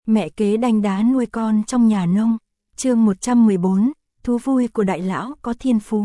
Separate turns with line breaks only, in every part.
Mẹ kế đanh đá nuôi con trong nhà nông. Chương 114, thú vui của đại lão có thiên phú.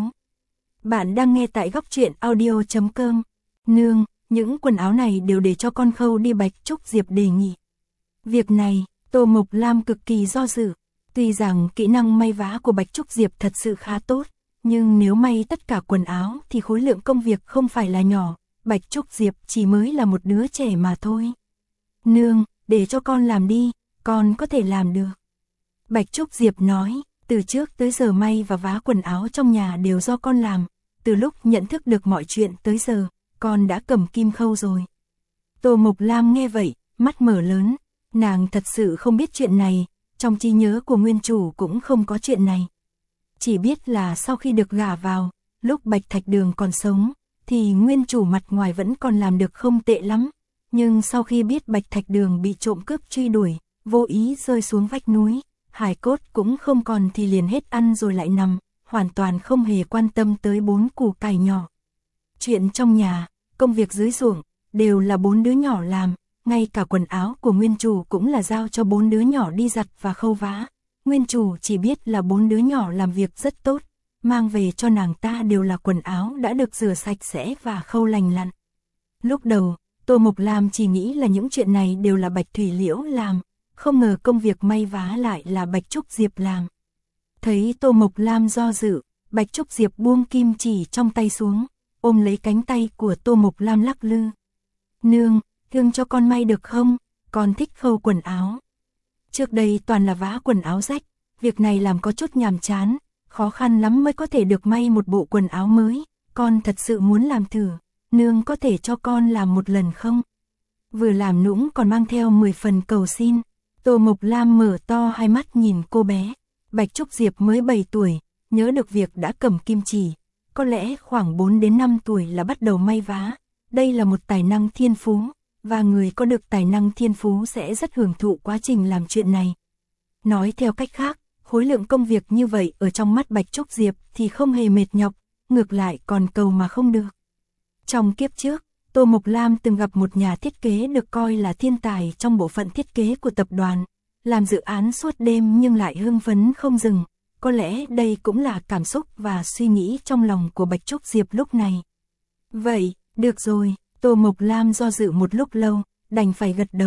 Bạn đang nghe tại góc truyện audio.com. Nương, những quần áo này đều để cho con khâu đi, Bạch Trúc Diệp đề nghị. Việc này, Tô Mộc Lam cực kỳ do dự. Tuy rằng kỹ năng may vá của Bạch Trúc Diệp thật sự khá tốt, nhưng nếu may tất cả quần áo thì khối lượng công việc không phải là nhỏ. Bạch Trúc Diệp chỉ mới là một đứa trẻ mà thôi. Nương, để cho con làm đi, con có thể làm được. Bạch Trúc Diệp nói, từ trước tới giờ may và vá quần áo trong nhà đều do con làm. Từ lúc nhận thức được mọi chuyện tới giờ, con đã cầm kim khâu rồi. Tô Mộc Lam nghe vậy, mắt mở lớn. Nàng thật sự không biết chuyện này, trong trí nhớ của nguyên chủ cũng không có chuyện này. Chỉ biết là sau khi được gả vào, lúc Bạch Thạch Đường còn sống, thì nguyên chủ mặt ngoài vẫn còn làm được không tệ lắm. Nhưng sau khi biết Bạch Thạch Đường bị trộm cướp truy đuổi, vô ý rơi xuống vách núi, hài cốt cũng không còn thì liền hết ăn rồi lại nằm, hoàn toàn không hề quan tâm tới 4 củ cải nhỏ. Chuyện trong nhà, công việc dưới ruộng, đều là 4 đứa nhỏ làm, ngay cả quần áo của nguyên chủ cũng là giao cho 4 đứa nhỏ đi giặt và khâu vá. Nguyên chủ chỉ biết là 4 đứa nhỏ làm việc rất tốt, mang về cho nàng ta đều là quần áo đã được rửa sạch sẽ và khâu lành lặn. Lúc đầu, Tô Mộc Lam chỉ nghĩ là những chuyện này đều là Bạch Thủy Liễu làm, không ngờ công việc may vá lại là Bạch Trúc Diệp làm. Thấy Tô Mộc Lam do dự, Bạch Trúc Diệp buông kim chỉ trong tay xuống, ôm lấy cánh tay của Tô Mộc Lam lắc lư. Nương, thương cho con may được không? Con thích khâu quần áo. Trước đây toàn là vá quần áo rách, việc này làm có chút nhàm chán, khó khăn lắm mới có thể được may một bộ quần áo mới, con thật sự muốn làm thử, nương có thể cho con làm một lần không? Vừa làm nũng còn mang theo 10 phần cầu xin. Tô Mộc Lam mở to hai mắt nhìn cô bé. Bạch Trúc Diệp mới 7 tuổi, nhớ được việc đã cầm kim chỉ, có lẽ khoảng 4 đến 5 tuổi là bắt đầu may vá. Đây là một tài năng thiên phú, và người có được tài năng thiên phú sẽ rất hưởng thụ quá trình làm chuyện này. Nói theo cách khác, khối lượng công việc như vậy ở trong mắt Bạch Trúc Diệp thì không hề mệt nhọc, ngược lại còn cầu mà không được. Trong kiếp trước, Tô Mộc Lam từng gặp một nhà thiết kế được coi là thiên tài trong bộ phận thiết kế của tập đoàn, làm dự án suốt đêm nhưng lại hưng phấn không dừng. Có lẽ đây cũng là cảm xúc và suy nghĩ trong lòng của Bạch Trúc Diệp lúc này. Vậy, được rồi, Tô Mộc Lam do dự một lúc lâu, đành phải gật đầu.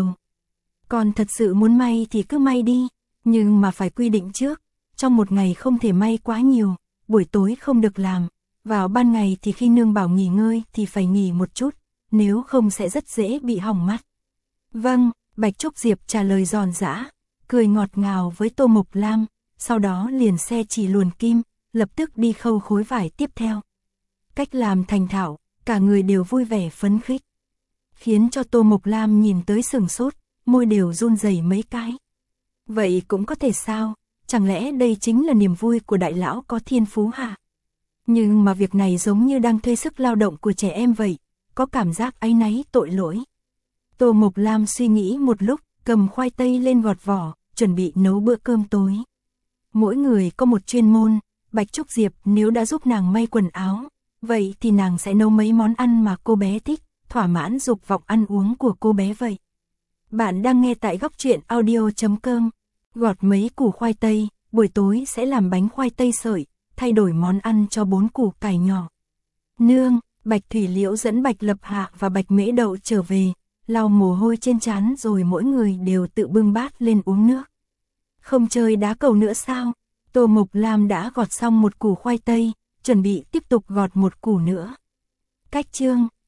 Còn thật sự muốn may thì cứ may đi, nhưng mà phải quy định trước, trong một ngày không thể may quá nhiều, buổi tối không được làm, vào ban ngày thì khi nương bảo nghỉ ngơi thì phải nghỉ một chút, nếu không sẽ rất dễ bị hỏng mắt. Vâng, Bạch Trúc Diệp trả lời giòn giã, cười ngọt ngào với Tô Mộc Lam, sau đó liền xe chỉ luồn kim, lập tức đi khâu khối vải tiếp theo. Cách làm thành thạo, cả người đều vui vẻ phấn khích, khiến cho Tô Mộc Lam nhìn tới sừng sốt, môi đều run rẩy mấy cái. Vậy cũng có thể sao, chẳng lẽ đây chính là niềm vui của đại lão có thiên phú hả? Nhưng mà việc này giống như đang thuê sức lao động của trẻ em vậy, có cảm giác áy náy tội lỗi. Tô Mộc Lam suy nghĩ một lúc, cầm khoai tây lên gọt vỏ, chuẩn bị nấu bữa cơm tối. Mỗi người có một chuyên môn, Bạch Trúc Diệp nếu đã giúp nàng may quần áo, vậy thì nàng sẽ nấu mấy món ăn mà cô bé thích, thỏa mãn dục vọng ăn uống của cô bé vậy. Bạn đang nghe tại góc truyện audio.com. Gọt mấy củ khoai tây, buổi tối sẽ làm bánh khoai tây sợi, thay đổi món ăn cho 4 củ cải nhỏ. Nương, Bạch Thủy Liễu dẫn Bạch Lập Hạ và Bạch Mễ Đậu trở về, lau mồ hôi trên trán rồi mỗi người đều tự bưng bát lên uống nước. Không chơi đá cầu nữa sao? Tô Mộc Lam đã gọt xong một củ khoai tây, chuẩn bị tiếp tục gọt một củ nữa. Cách chương